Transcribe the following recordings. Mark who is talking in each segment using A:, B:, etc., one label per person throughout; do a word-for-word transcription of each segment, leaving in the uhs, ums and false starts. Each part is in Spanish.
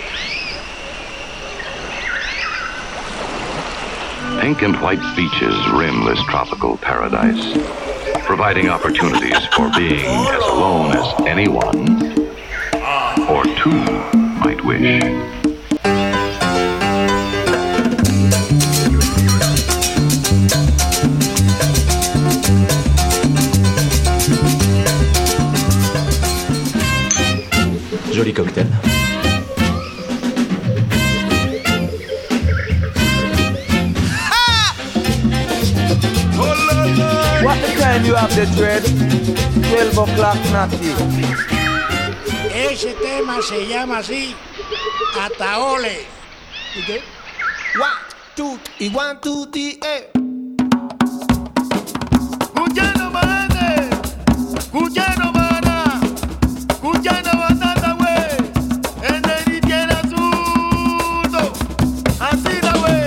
A: Pink and white beaches rim this tropical paradise, providing opportunities for being as alone as anyone or two might wish.
B: Joli cocktail.
C: What the time you have the dread? twelve o'clock natty.
D: Ese tema se llama así, Ataole.
C: ¿Y qué? One, two, y one, two, three, eh.
D: Cuyano mane, cuyano mana, cuyano batata we, en el tiene asunto, así la we.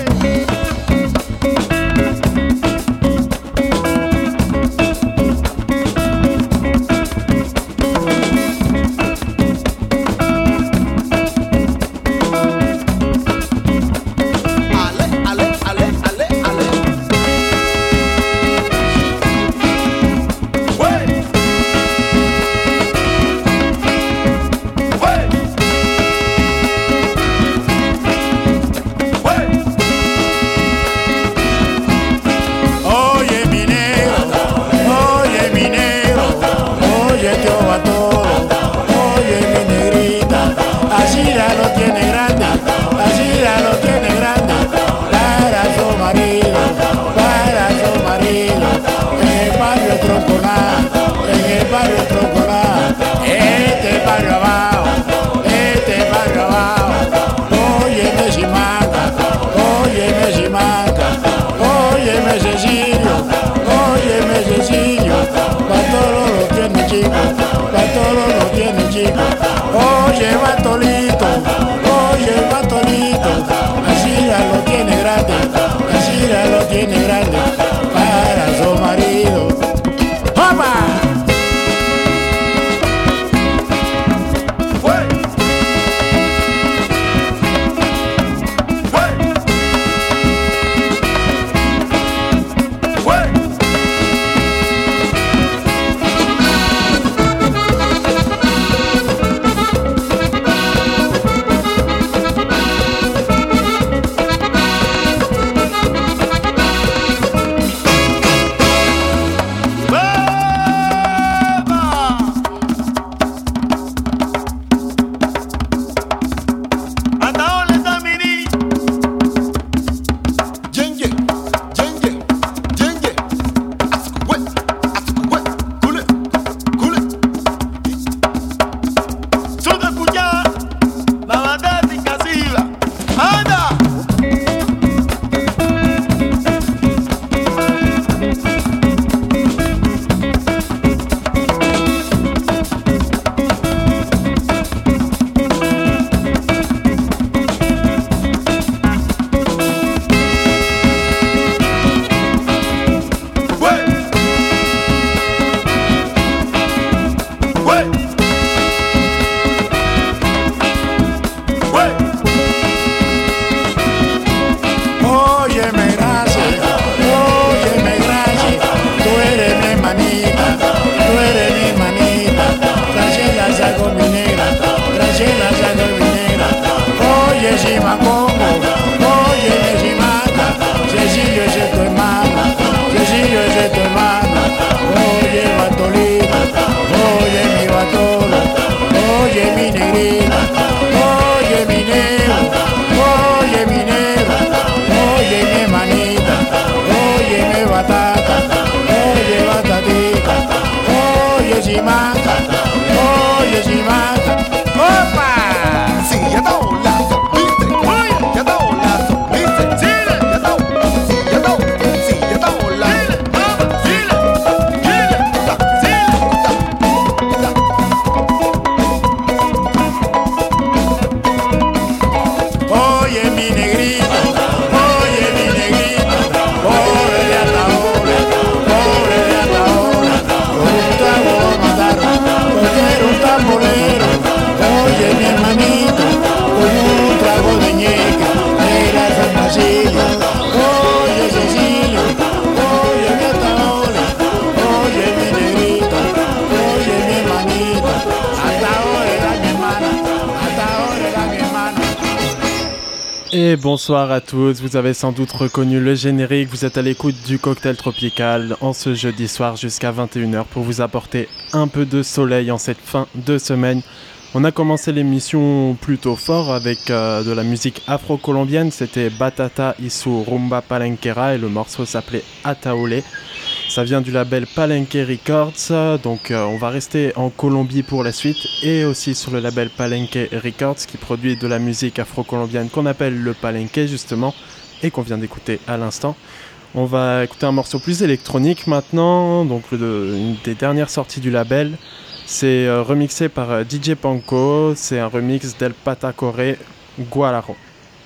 D: Oye, Bartolito, oye, Bartolito, así ya lo tiene grande, así ya lo tiene grande para su marido. ¡Opa!
E: Et bonsoir à tous, vous avez sans doute reconnu le générique, vous êtes à l'écoute du Cocktail Tropical en ce jeudi soir jusqu'à vingt et une heures pour vous apporter un peu de soleil en cette fin de semaine. On a commencé l'émission plutôt fort avec euh, de la musique afro-colombienne, c'était Batata Isu Rumba Palenquera et le morceau s'appelait Ataole. Ça vient du label Palenque Records, donc euh, on va rester en Colombie pour la suite et aussi sur le label Palenque Records qui produit de la musique afro-colombienne qu'on appelle le Palenque justement et qu'on vient d'écouter à l'instant. On va écouter un morceau plus électronique maintenant, donc le, une des dernières sorties du label. C'est euh, remixé par euh, D J Panko, c'est un remix d'El Patacore Guararo.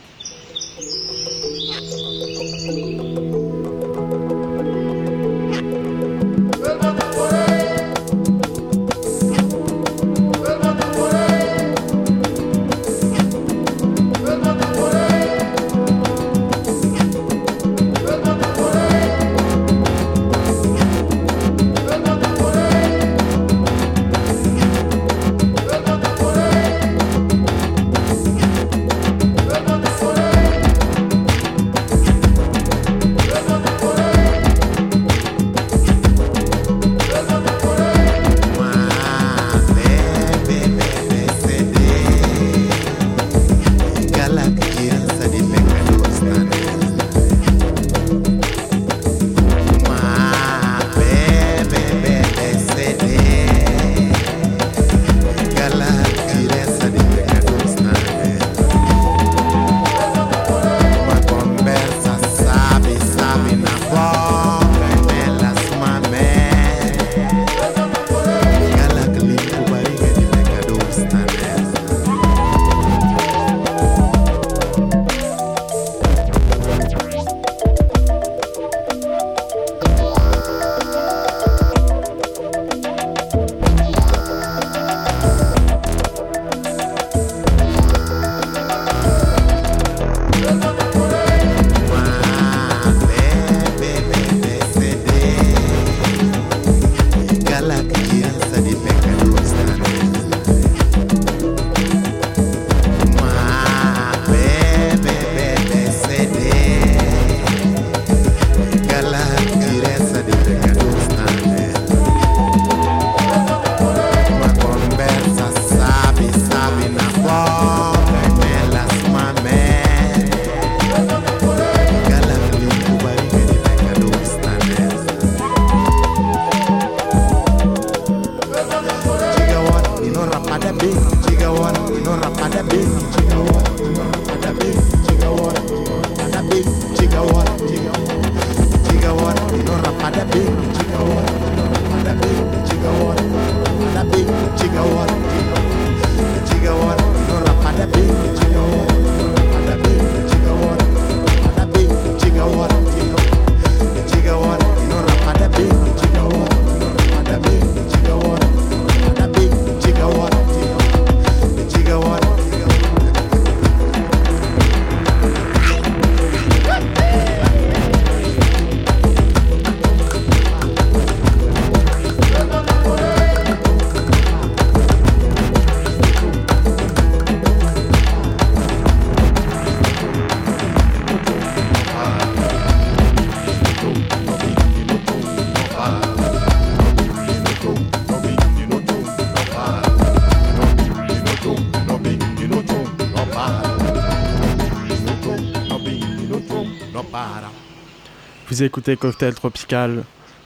E: Vous écoutez Cocktail Tropical.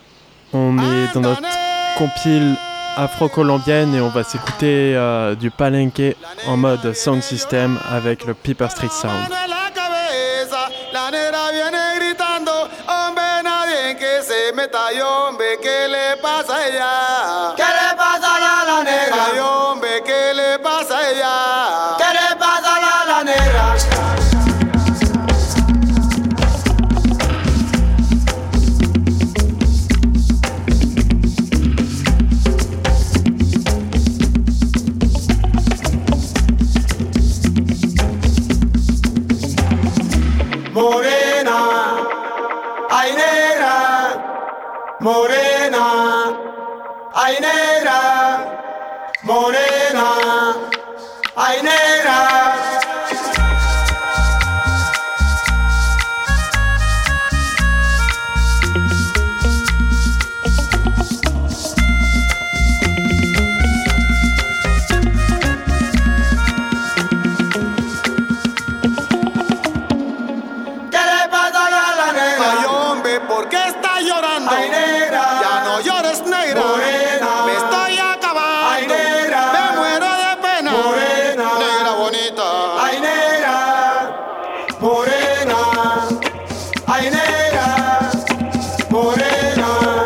E: On est dans notre compile afro-colombienne et on va s'écouter euh, du Palenque en mode sound system avec le Piper Street Sound.
F: Morena, ay negra, morena, ay negra. bonita. Ay, negra, morena. Ay, negra, morena.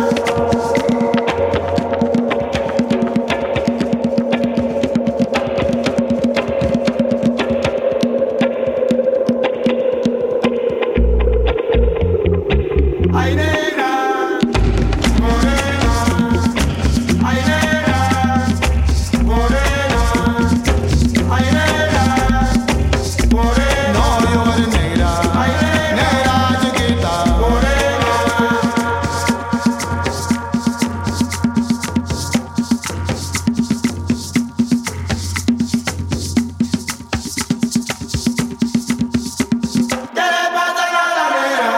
F: Ay, negra, morena. Ay, negra, morena. Ay, negra, morena. No, yo eres negra. Ay, negra, negra chiquita. Morena. ¿Qué le pasa a la negra?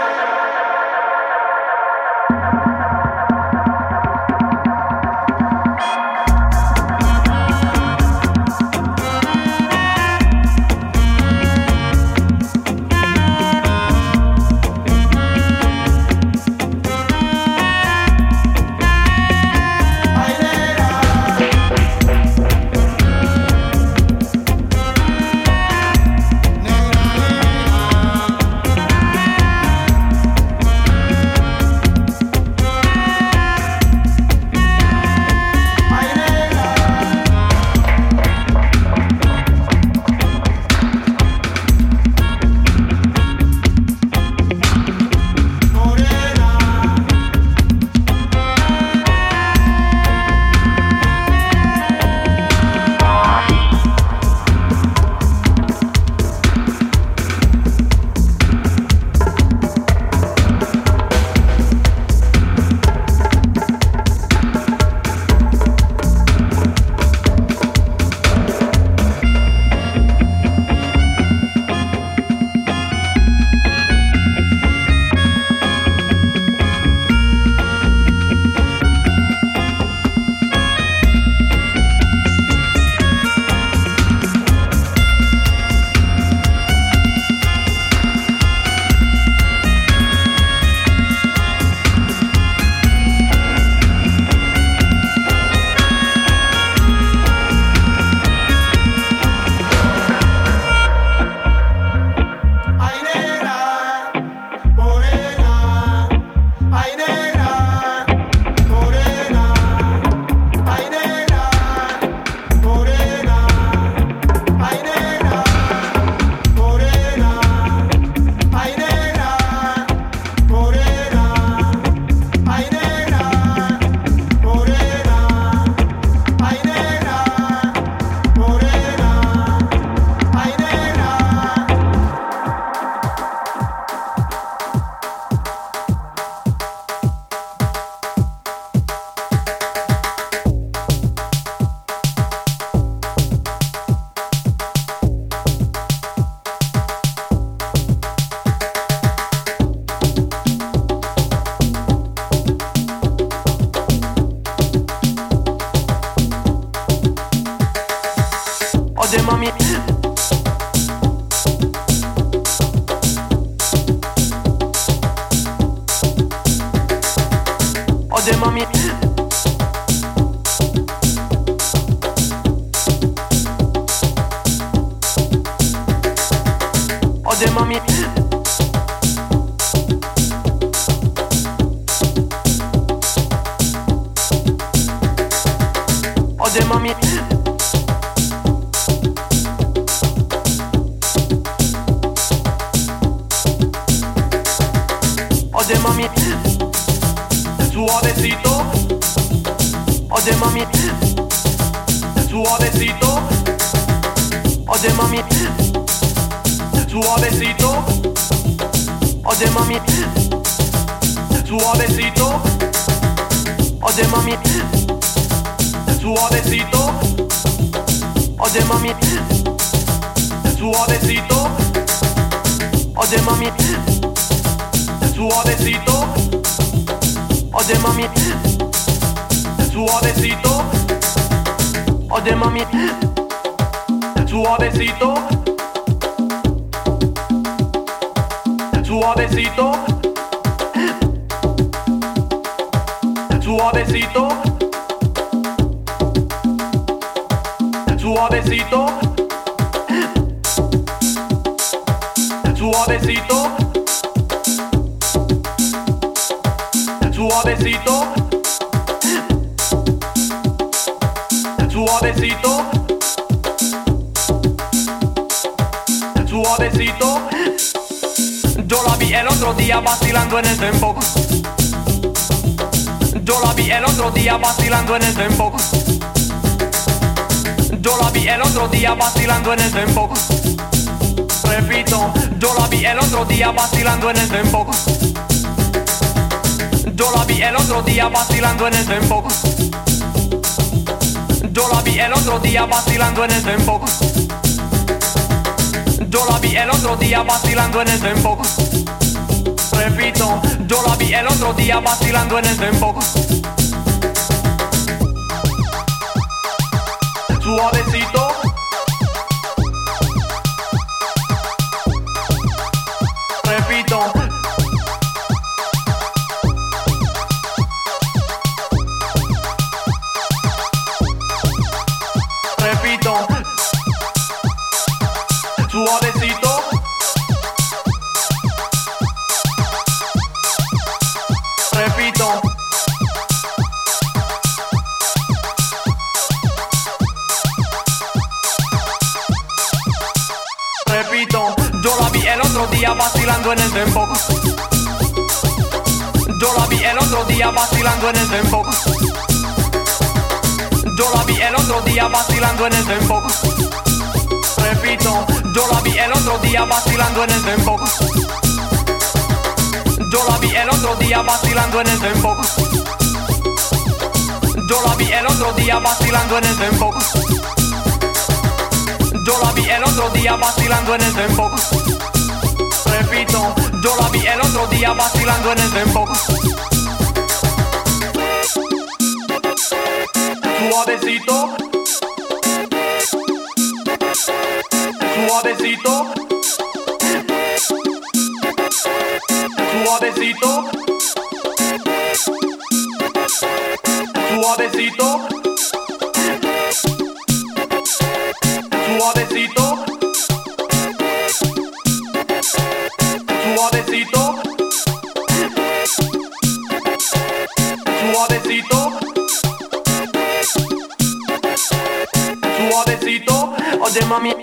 F: Ay, negra. Negra, negra. Ay, negra. Morena. Ay, negra, morena. Ay, negra, morena. Ay, negra, morena. Ay, negra, morena. Ay, negra, morena. Ay, negra, morena. Ay, negra, morena. Ay, negra. Oye, mami. Oye, mami. Oye, mami. Oye, mami. Oye, mami. Suavecito. Oye, mami. Suavecito. Oye, mami. Suavecito. Oye, mami. Suavecito. Oye, mami. Suavecito. Oye, mami. Suavecito. Oye, mami. Suavecito. Oye, mami. Suavecito. Oye, mami. Suavecito. Suavecito. Suavecito. Suavecito. Suavecito, suavecito, suavecito, suavecito. Yo la vi el otro día vacilando en el dembow. Yo la vi el otro día vacilando en el dembow. Yo la vi el otro día vacilando en el dembow. Repito, yo la vi el otro día vacilando en el dembow. Yo la vi el otro día vacilando en el dembow. Yo la vi el otro día vacilando en el dembow. Yo la vi el otro día vacilando en el dembow. Repito, yo la vi el otro día vacilando en el dembow. Suavecito, repito, repito, suavecito, repito, repito, yo la vi el otro día vacilando en el dembow. Yo la vi el otro día vacilando en el dembow. Yo la vi el otro día vacilando en el dembow. Repito, yo la vi el otro día vacilando en el dembow. Yo la vi el otro día vacilando en el dembow. Yo la vi el otro día vacilando en el dembow. Yo la vi el otro día vacilando en el dembow. Repito, yo la vi el otro día vacilando en el dembow. Suavecito, suavecito, suavecito, suavecito, suavecito, suavecito, suavecito, suavecito. Oye mami,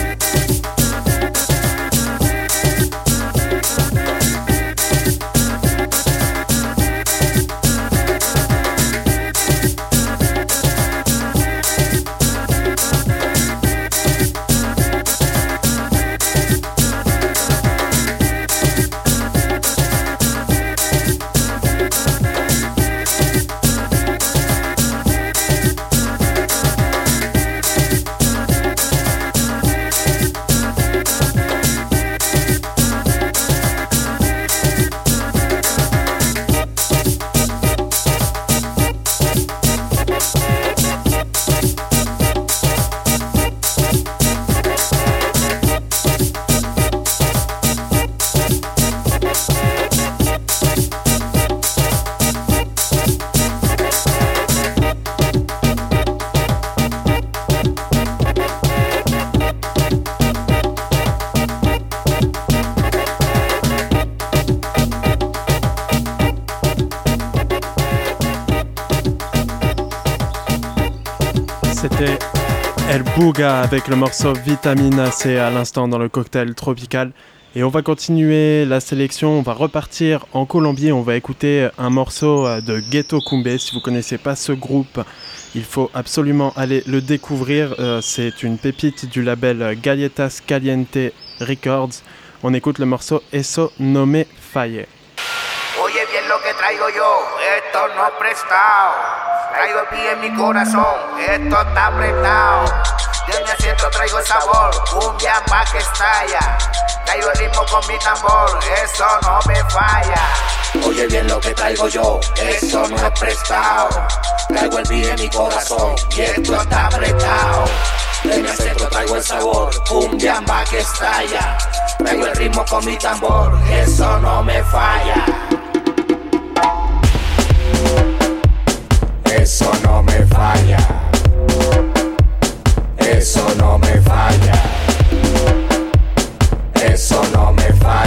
E: c'était El Bouga avec le morceau Vitamina C à l'instant dans le cocktail tropical. Et on va continuer la sélection, on va repartir en Colombie, on va écouter un morceau de Ghetto Kumbé. Si vous ne connaissez pas ce groupe, il faut absolument aller le découvrir. Euh, c'est une pépite du label Galletas Caliente Records. On écoute le morceau Eso No Me Falle.
G: Oye bien lo que traigo yo, esto no es prestado. Traigo el pie en mi corazón, esto está apretado. De mi asiento traigo el sabor, cumbia pa' que estalla. Traigo el ritmo con mi tambor, eso no me falla. Oye bien lo que traigo yo, eso no es prestado. Traigo el pie en mi corazón, y esto está apretado. De mi asiento traigo el sabor, cumbia pa' que estalla. Traigo el ritmo con mi tambor, eso no me falla. Eso no me falla. Eso no me falla. Eso no me falla.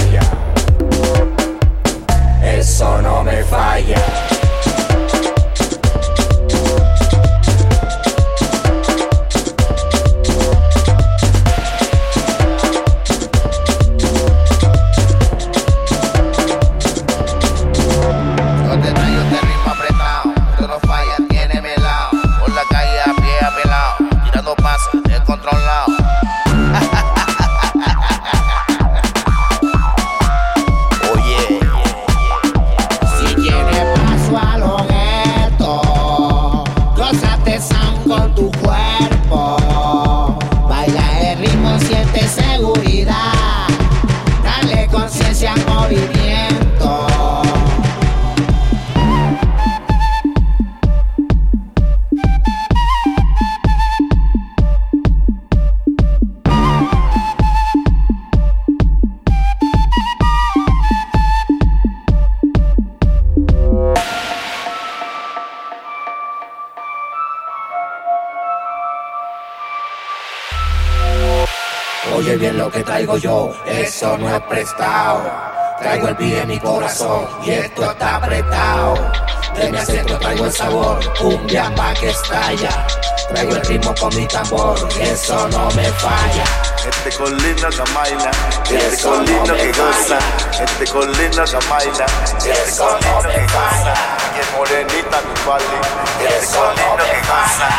G: Oye bien lo que traigo yo, eso no es prestado. Traigo el beat en mi corazón y esto está apretado. De mi acento traigo el sabor, cumbia pa' que estalla. Traigo el ritmo con mi tambor, eso no me falla.
H: Este colino que baila, este colino que goza, este colino que baila, este colino que goza. Y es morenita mi pali, este colino que goza.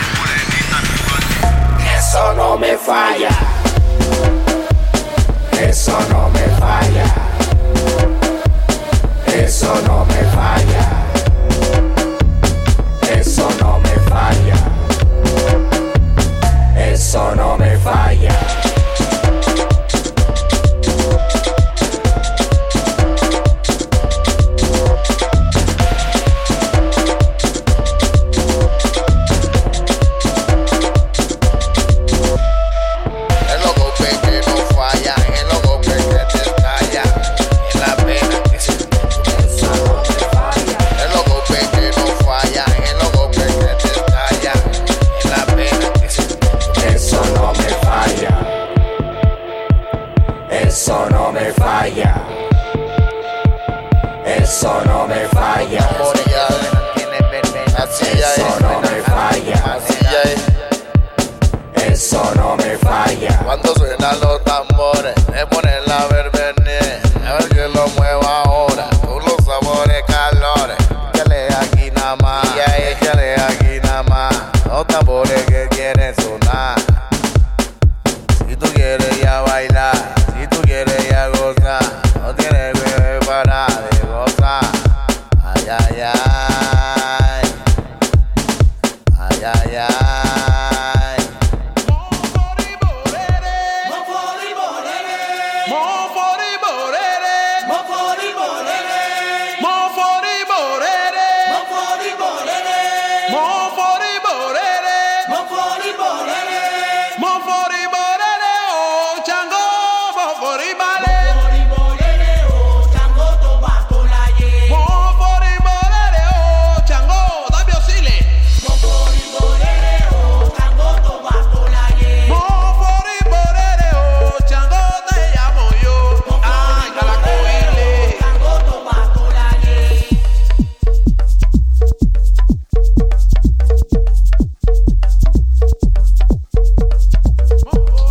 G: Eso no me falla. Eso no me falla. Eso no me falla. Eso no me falla. Eso no me falla. Eso no me falla. Eso no me falla. Eso no me falla. Eso no me falla.
H: Cuando suenan los tambores, me ponen la verbenía. A ver que lo mueva ahora, con los sabores, calores. Échale aquí nada más, échale aquí nada más. Los tambores que quieren sonar. Si tú quieres ya bailar, si tú quieres ya gozar, no tienes que parar de gozar. Ay, ay, ay. Ay, ay, ay.
G: Oh,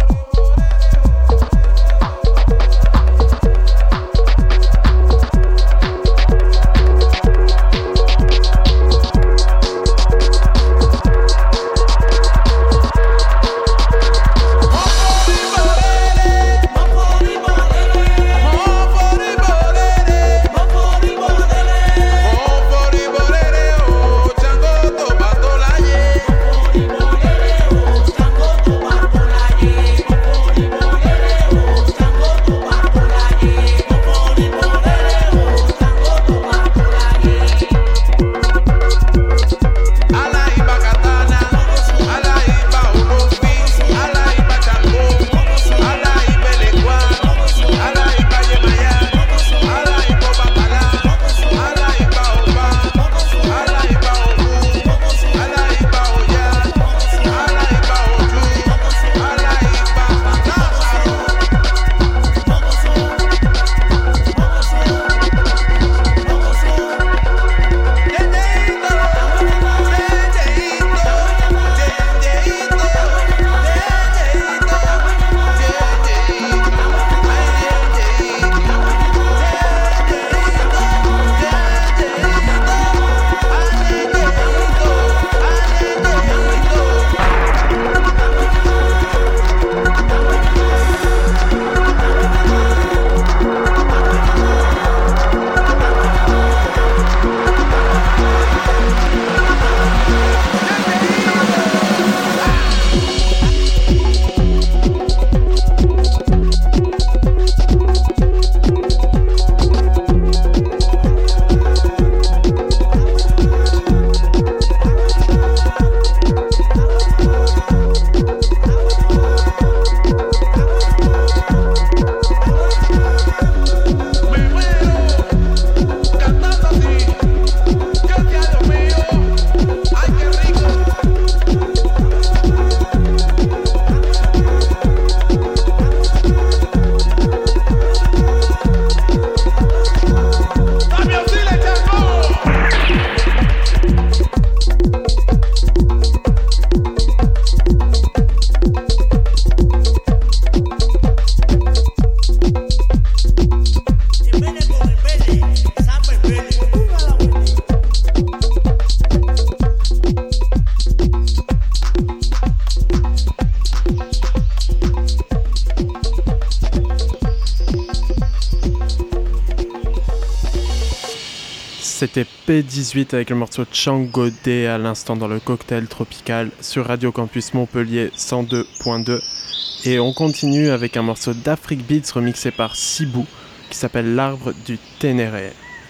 E: c'était P dix-huit avec le morceau Tchangodé à l'instant dans le cocktail tropical sur Radio Campus Montpellier cent deux point deux. Et on continue avec un morceau d'Afrique Beats remixé par Sibou qui s'appelle L'arbre du Ténéré.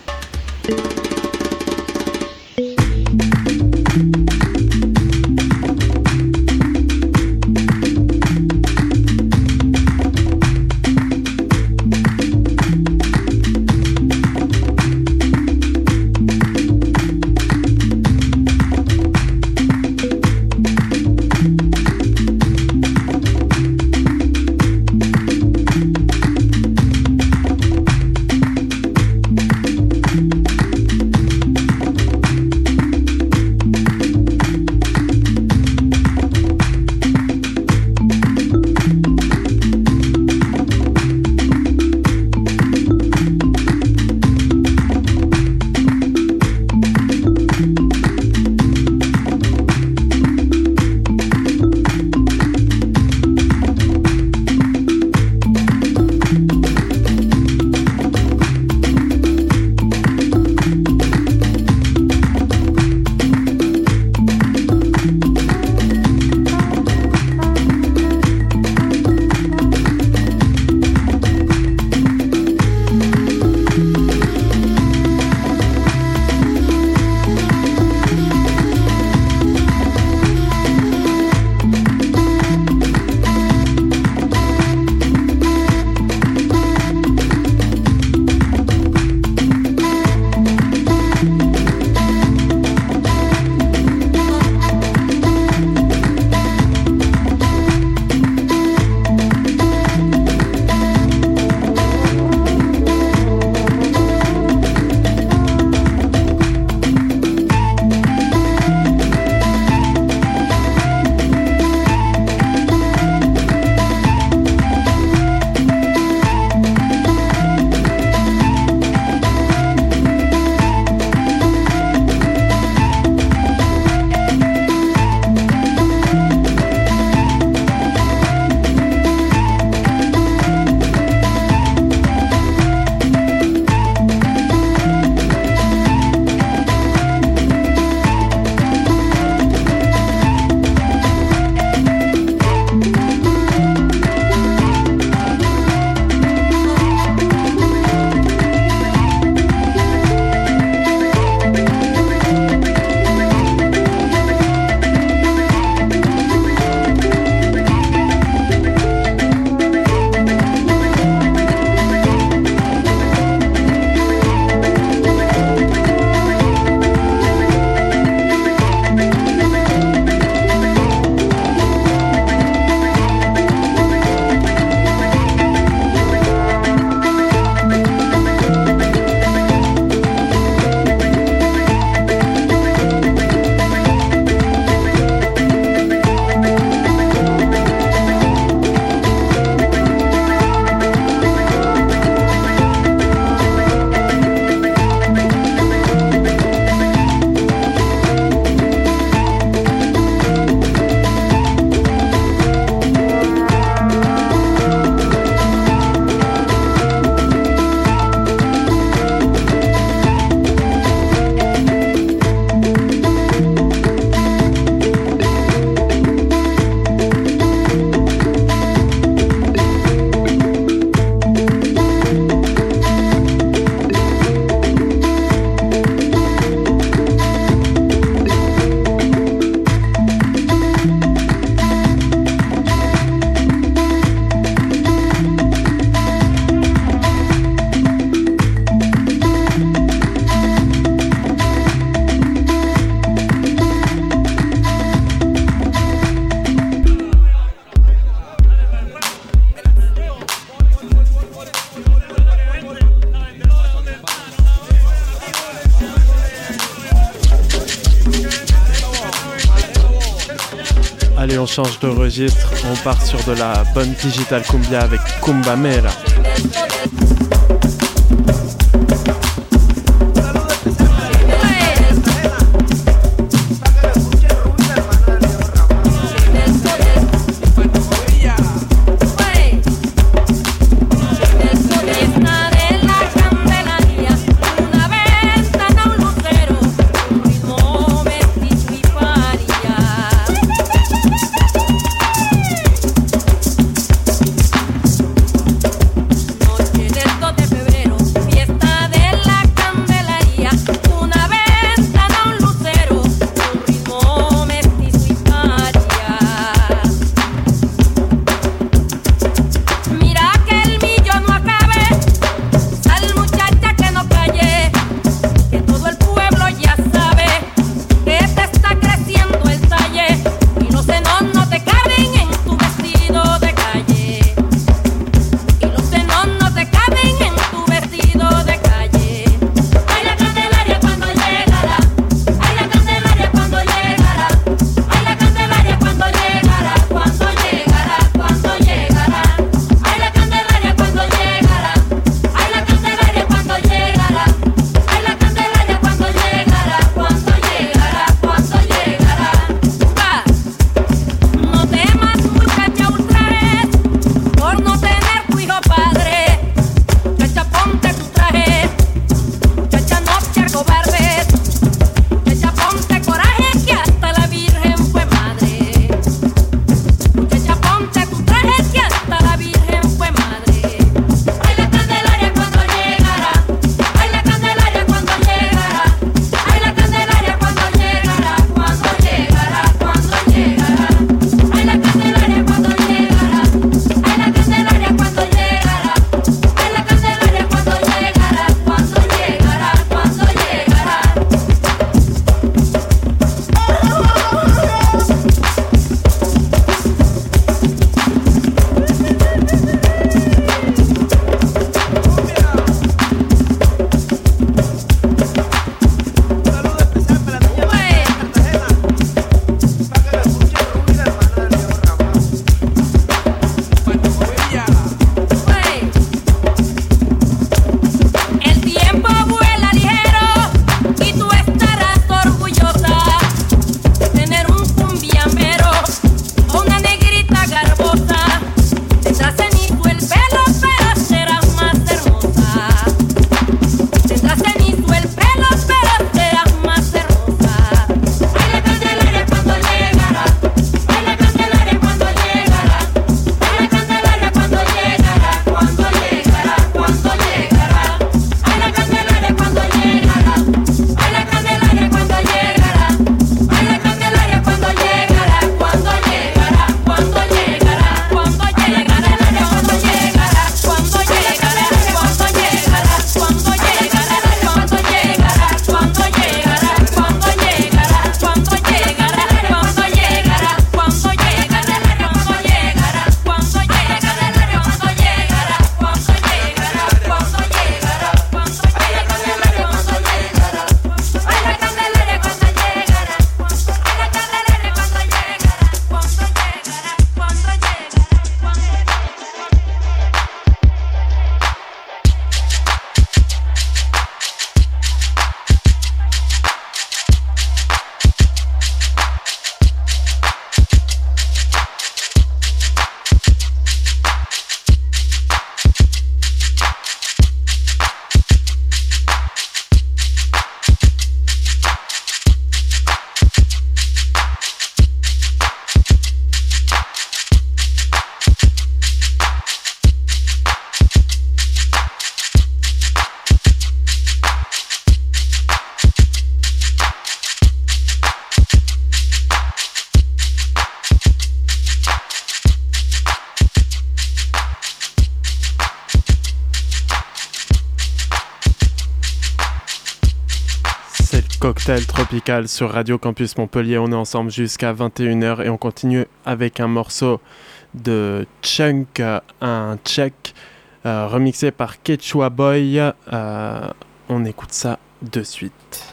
E: Allez, on change de registre, on part sur de la bonne digital cumbia avec Cumbamera.
I: Una ventana, un
E: Cocktail Tropical sur Radio Campus Montpellier. On est ensemble jusqu'à vingt et une heures et on continue avec un morceau de Chunk, un tchèque euh, remixé par Quechua Boy. Euh, on écoute ça de suite.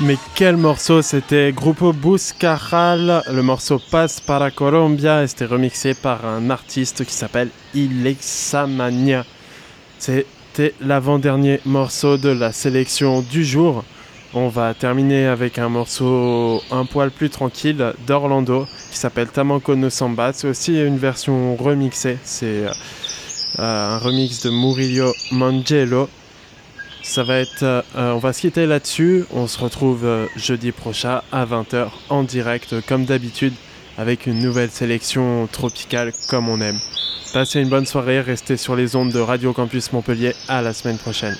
E: mais quel morceau! C'était Grupo Buscarral, le morceau Passe para Colombia, et c'était remixé par un artiste qui s'appelle Ilexamania. C'était l'avant-dernier morceau de la sélection du jour. On va terminer avec un morceau un poil plus tranquille d'Orlando qui s'appelle Tamanco no Samba. C'est aussi une version remixée, c'est euh, un remix de Murillo Mangelo. Ça va être, euh, on va se quitter là-dessus. On se retrouve euh, jeudi prochain à vingt heures en direct comme d'habitude avec une nouvelle sélection tropicale comme on aime. Passez une bonne soirée, restez sur les ondes de Radio Campus Montpellier. À la semaine prochaine.